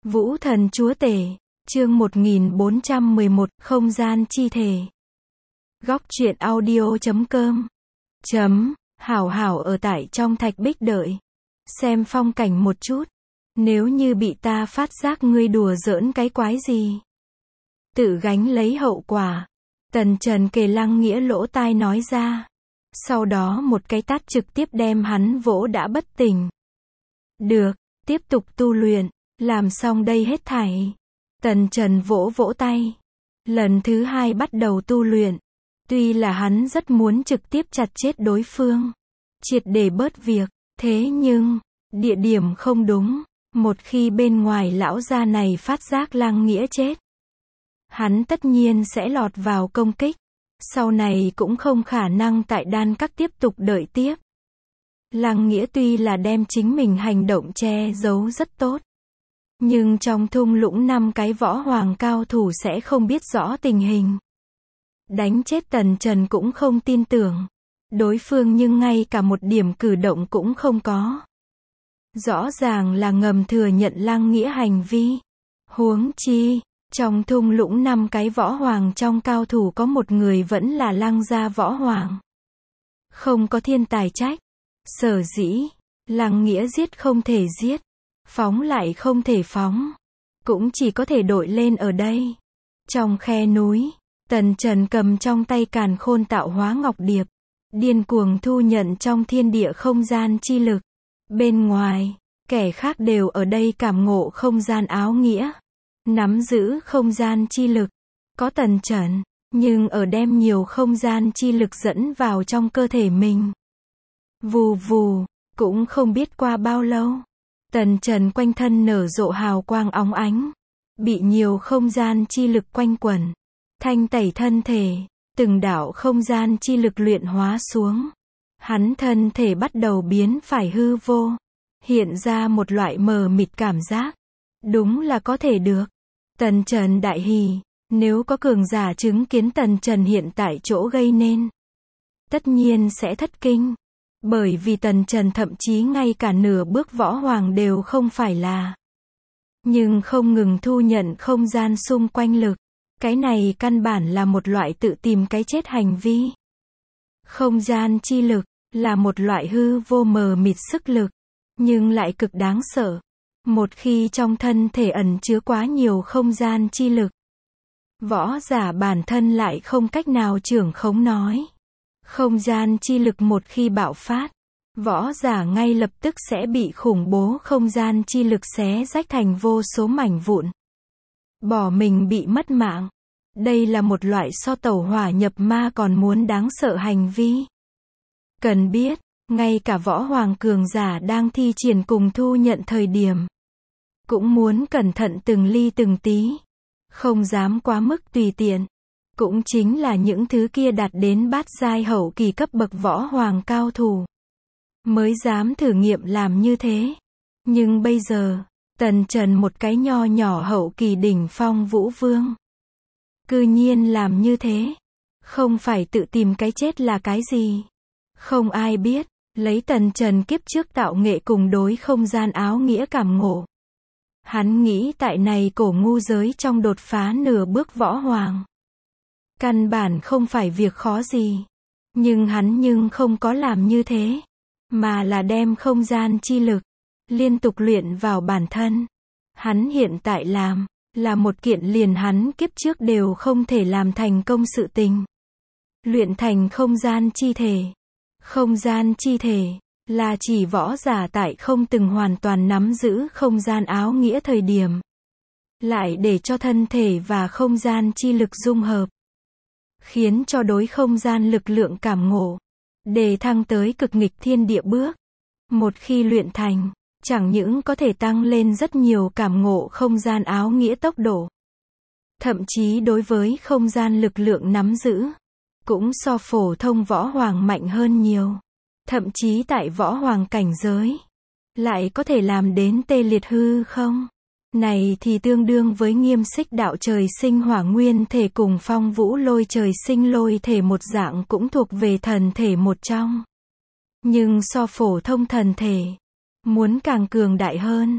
Vũ thần chúa tể, chương 1411, không gian chi thể. Góc truyện audio.com. Hảo hảo ở tại trong thạch bích đợi. Xem phong cảnh một chút. Nếu như bị ta phát giác ngươi đùa giỡn cái quái gì. Tự gánh lấy hậu quả. Tần Trần kề Lăng Nghĩa lỗ tai nói ra. Sau đó một cái tát trực tiếp đem hắn vỗ đã bất tỉnh. Được, tiếp tục tu luyện. Làm xong đây hết thảy. Tần Trần vỗ vỗ tay. Lần thứ hai bắt đầu tu luyện. Tuy là hắn rất muốn trực tiếp chặt chết đối phương. Triệt để bớt việc. Thế nhưng, địa điểm không đúng. Một khi bên ngoài lão gia này phát giác Lăng Nghĩa chết. Hắn tất nhiên sẽ lọt vào công kích. Sau này cũng không khả năng tại đan các tiếp tục đợi tiếp. Lăng Nghĩa tuy là đem chính mình hành động che giấu rất tốt. Nhưng trong thung lũng 5 cái võ hoàng cao thủ sẽ không biết rõ tình hình. Đánh chết Tần Trần cũng không tin tưởng. Đối phương nhưng ngay cả một điểm cử động cũng không có. Rõ ràng là ngầm thừa nhận Lăng Nghĩa hành vi. Huống chi, trong thung lũng 5 cái võ hoàng trong cao thủ có một người vẫn là Lăng gia võ hoàng. Không có thiên tài trách. Sở dĩ, Lăng Nghĩa giết không thể giết. Phóng lại không thể phóng. Cũng chỉ có thể đội lên ở đây. Trong khe núi, Tần Trần cầm trong tay càn khôn tạo hóa ngọc điệp. Điên cuồng thu nhận trong thiên địa không gian chi lực. Bên ngoài, kẻ khác đều ở đây cảm ngộ không gian áo nghĩa. Nắm giữ không gian chi lực. Có Tần Trần, nhưng ở đem nhiều không gian chi lực dẫn vào trong cơ thể mình. Vù vù, cũng không biết qua bao lâu. Tần Trần quanh thân nở rộ hào quang óng ánh. Bị nhiều không gian chi lực quanh quẩn. Thanh tẩy thân thể. Từng đạo không gian chi lực luyện hóa xuống. Hắn thân thể bắt đầu biến phải hư vô. Hiện ra một loại mờ mịt cảm giác. Đúng là có thể được. Tần Trần đại hỉ. Nếu có cường giả chứng kiến Tần Trần hiện tại chỗ gây nên. Tất nhiên sẽ thất kinh. Bởi vì Tần Trần thậm chí ngay cả nửa bước võ hoàng đều không phải là. Nhưng không ngừng thu nhận không gian xung quanh lực. Cái này căn bản là một loại tự tìm cái chết hành vi. Không gian chi lực là một loại hư vô mờ mịt sức lực. Nhưng lại cực đáng sợ. Một khi trong thân thể ẩn chứa quá nhiều không gian chi lực. Võ giả bản thân lại không cách nào trưởng khống nói. Không gian chi lực một khi bạo phát, võ giả ngay lập tức sẽ bị khủng bố không gian chi lực xé rách thành vô số mảnh vụn. Bỏ mình bị mất mạng. Đây là một loại so tẩu hỏa nhập ma còn muốn đáng sợ hành vi. Cần biết, ngay cả võ hoàng cường giả đang thi triển cùng thu nhận thời điểm. Cũng muốn cẩn thận từng ly từng tí. Không dám quá mức tùy tiện. Cũng chính là những thứ kia đạt đến bát giai hậu kỳ cấp bậc võ hoàng cao thủ. Mới dám thử nghiệm làm như thế. Nhưng bây giờ, Tần Trần một cái nho nhỏ hậu kỳ đỉnh phong vũ vương. Cư nhiên làm như thế. Không phải tự tìm cái chết là cái gì. Không ai biết, lấy Tần Trần kiếp trước tạo nghệ cùng đối không gian áo nghĩa cảm ngộ. Hắn nghĩ tại này cổ ngu giới trong đột phá nửa bước võ hoàng. Căn bản không phải việc khó gì. Nhưng hắn không có làm như thế. Mà là đem không gian chi lực. Liên tục luyện vào bản thân. Hắn hiện tại làm. Là một kiện liền hắn kiếp trước đều không thể làm thành công sự tình. Luyện thành không gian chi thể. Không gian chi thể. Là chỉ võ giả tại không từng hoàn toàn nắm giữ không gian áo nghĩa thời điểm. Lại để cho thân thể và không gian chi lực dung hợp. Khiến cho đối không gian lực lượng cảm ngộ. Đề thăng tới cực nghịch thiên địa bước. Một khi luyện thành, chẳng những có thể tăng lên rất nhiều cảm ngộ không gian áo nghĩa tốc độ. Thậm chí đối với không gian lực lượng nắm giữ. Cũng so phổ thông võ hoàng mạnh hơn nhiều. Thậm chí tại võ hoàng cảnh giới. Lại có thể làm đến tê liệt hư không? Này thì tương đương với Nghiêm Xích đạo trời sinh hỏa nguyên thể cùng Phong Vũ lôi trời sinh lôi thể một dạng cũng thuộc về thần thể một trong. Nhưng so phổ thông thần thể, muốn càng cường đại hơn,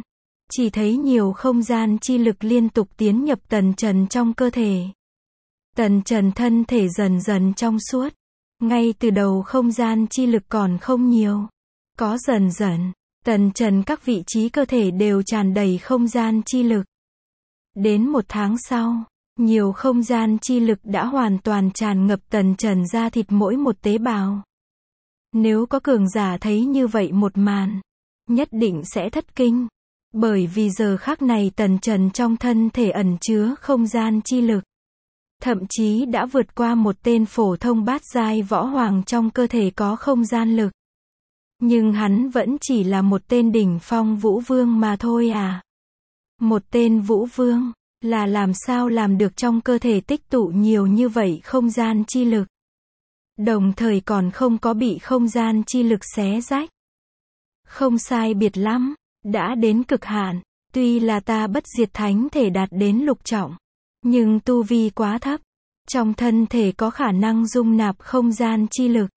chỉ thấy nhiều không gian chi lực liên tục tiến nhập Tần Trần trong cơ thể. Tần Trần thân thể dần dần trong suốt. Ngay từ đầu không gian chi lực còn không nhiều. Có dần dần, Tần Trần các vị trí cơ thể đều tràn đầy không gian chi lực. Đến 1 tháng sau, nhiều không gian chi lực đã hoàn toàn tràn ngập Tần Trần da thịt mỗi một tế bào. Nếu có cường giả thấy như vậy một màn, nhất định sẽ thất kinh. Bởi vì giờ khắc này Tần Trần trong thân thể ẩn chứa không gian chi lực. Thậm chí đã vượt qua một tên phổ thông bát giai võ hoàng trong cơ thể có không gian lực. Nhưng hắn vẫn chỉ là một tên đỉnh phong vũ vương mà thôi à. Một tên vũ vương, là làm sao làm được trong cơ thể tích tụ nhiều như vậy không gian chi lực. Đồng thời còn không có bị không gian chi lực xé rách. Không sai biệt lắm, đã đến cực hạn, tuy là ta bất diệt thánh thể đạt đến lục trọng. Nhưng tu vi quá thấp, trong thân thể có khả năng dung nạp không gian chi lực.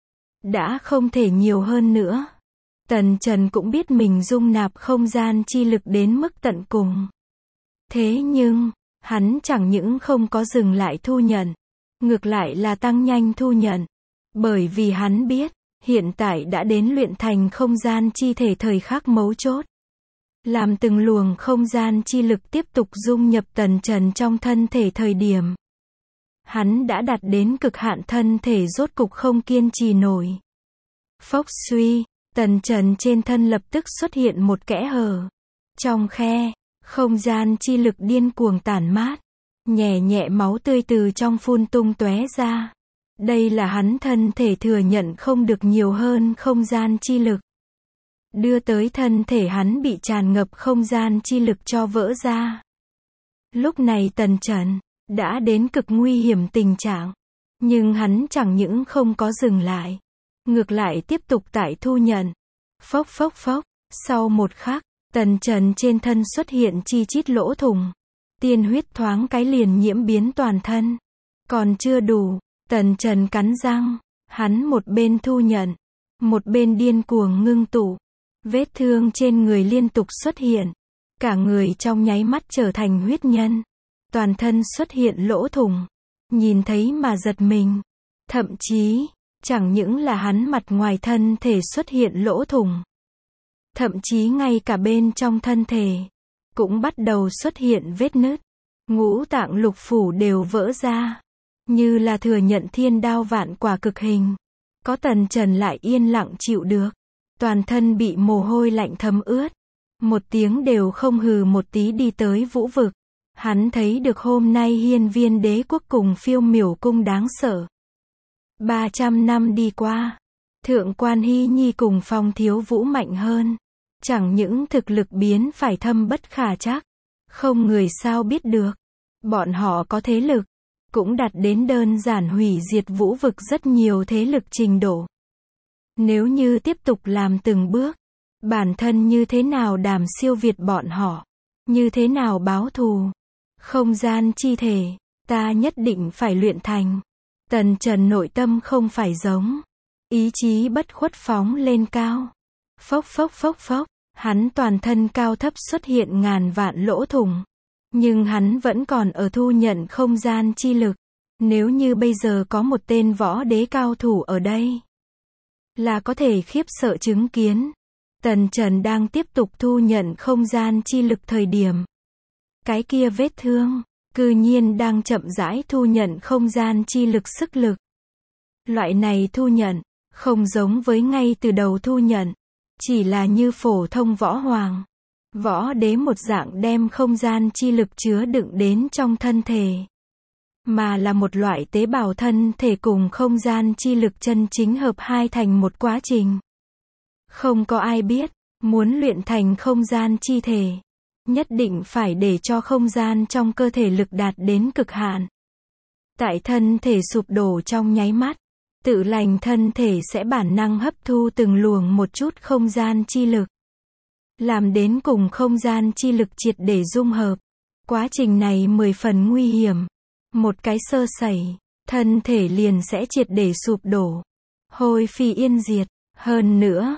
Đã không thể nhiều hơn nữa. Tần Trần cũng biết mình dung nạp không gian chi lực đến mức tận cùng. Thế nhưng, hắn chẳng những không có dừng lại thu nhận, ngược lại là tăng nhanh thu nhận. Bởi vì hắn biết, hiện tại đã đến luyện thành không gian chi thể thời khắc mấu chốt. Làm từng luồng không gian chi lực tiếp tục dung nhập Tần Trần trong thân thể thời điểm. Hắn đã đạt đến cực hạn thân thể rốt cục không kiên trì nổi. Phốc suy, Tần Trần trên thân lập tức xuất hiện một kẽ hở. Trong khe, không gian chi lực điên cuồng tản mát. Nhẹ nhẹ máu tươi từ trong phun tung tóe ra. Đây là hắn thân thể thừa nhận không được nhiều hơn không gian chi lực. Đưa tới thân thể hắn bị tràn ngập không gian chi lực cho vỡ ra. Lúc này Tần Trần đã đến cực nguy hiểm tình trạng. Nhưng hắn chẳng những không có dừng lại. Ngược lại tiếp tục tại thu nhận. Phốc phốc phốc. Sau một khắc, Tần Trần trên thân xuất hiện chi chít lỗ thủng. Tiên huyết thoáng cái liền nhiễm biến toàn thân. Còn chưa đủ, Tần Trần cắn răng. Hắn một bên thu nhận, một bên điên cuồng ngưng tụ. Vết thương trên người liên tục xuất hiện. Cả người trong nháy mắt trở thành huyết nhân. Toàn thân xuất hiện lỗ thủng. Nhìn thấy mà giật mình. Thậm chí, chẳng những là hắn mặt ngoài thân thể xuất hiện lỗ thủng. Thậm chí ngay cả bên trong thân thể, cũng bắt đầu xuất hiện vết nứt. Ngũ tạng lục phủ đều vỡ ra. Như là thừa nhận thiên đao vạn quả cực hình. Có Tần Trần lại yên lặng chịu được. Toàn thân bị mồ hôi lạnh thấm ướt. Một tiếng đều không hừ một tí đi tới vũ vực. Hắn thấy được hôm nay hiên viên đế quốc cùng phiêu miểu cung đáng sợ. 300 năm đi qua. Thượng quan Hy Nhi cùng Phong Thiếu Vũ mạnh hơn. Chẳng những thực lực biến phải thâm bất khả trắc. Không người sao biết được. Bọn họ có thế lực. Cũng đạt đến đơn giản hủy diệt vũ vực rất nhiều thế lực trình độ. Nếu như tiếp tục làm từng bước, bản thân như thế nào đảm siêu việt bọn họ, như thế nào báo thù. Không gian chi thể, ta nhất định phải luyện thành. Tần Trần nội tâm không phải giống. Ý chí bất khuất phóng lên cao. Phốc phốc phốc phốc, hắn toàn thân cao thấp xuất hiện ngàn vạn lỗ thủng. Nhưng hắn vẫn còn ở thu nhận không gian chi lực. Nếu như bây giờ có một tên võ đế cao thủ ở đây, là có thể khiếp sợ chứng kiến. Tần Trần đang tiếp tục thu nhận không gian chi lực thời điểm. Cái kia vết thương, cư nhiên đang chậm rãi thu nhận không gian chi lực sức lực. Loại này thu nhận, không giống với ngay từ đầu thu nhận. Chỉ là như phổ thông võ hoàng, võ đế một dạng đem không gian chi lực chứa đựng đến trong thân thể. Mà là một loại tế bào thân thể cùng không gian chi lực chân chính hợp hai thành một quá trình. Không có ai biết, muốn luyện thành không gian chi thể, nhất định phải để cho không gian trong cơ thể lực đạt đến cực hạn. Tại thân thể sụp đổ trong nháy mắt, tự lành thân thể sẽ bản năng hấp thu từng luồng một chút không gian chi lực. Làm đến cùng không gian chi lực triệt để dung hợp. Quá trình này 10 phần nguy hiểm. Một cái sơ sẩy, thân thể liền sẽ triệt để sụp đổ. Hôi phi yên diệt. Hơn nữa,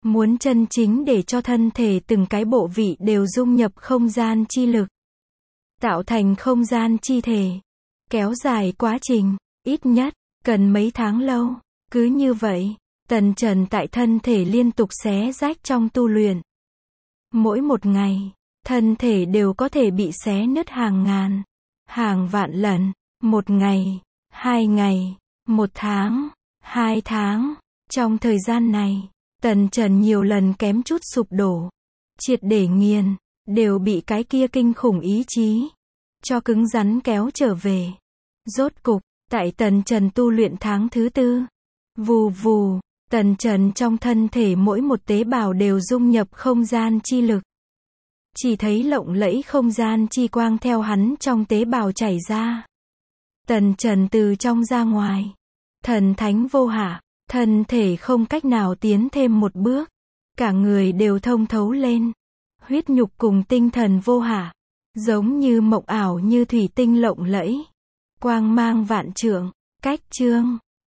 Muốn chân chính để cho thân thể từng cái bộ vị đều dung nhập không gian chi lực, tạo thành không gian chi thể. Kéo dài quá trình, ít nhất, cần mấy tháng lâu. Cứ như vậy, Tần Trần tại thân thể liên tục xé rách trong tu luyện. Mỗi một ngày, thân thể đều có thể bị xé nứt hàng ngàn, hàng vạn lần. Một ngày, 2 ngày, 1 tháng, 2 tháng. Trong thời gian này, Tần Trần nhiều lần kém chút sụp đổ. Triệt để nghiền, đều bị cái kia kinh khủng ý chí cho cứng rắn kéo trở về. Rốt cục, tại Tần Trần tu luyện tháng thứ 4, vù vù, Tần Trần trong thân thể mỗi một tế bào đều dung nhập không gian chi lực. Chỉ thấy lộng lẫy không gian chi quang theo hắn trong tế bào chảy ra. Tần Trần từ trong ra ngoài, thần thánh vô hạ, thân thể không cách nào tiến thêm một bước. Cả người đều thông thấu lên. Huyết nhục cùng tinh thần vô hạ, giống như mộng ảo như thủy tinh lộng lẫy. Quang mang vạn trượng, cách chương.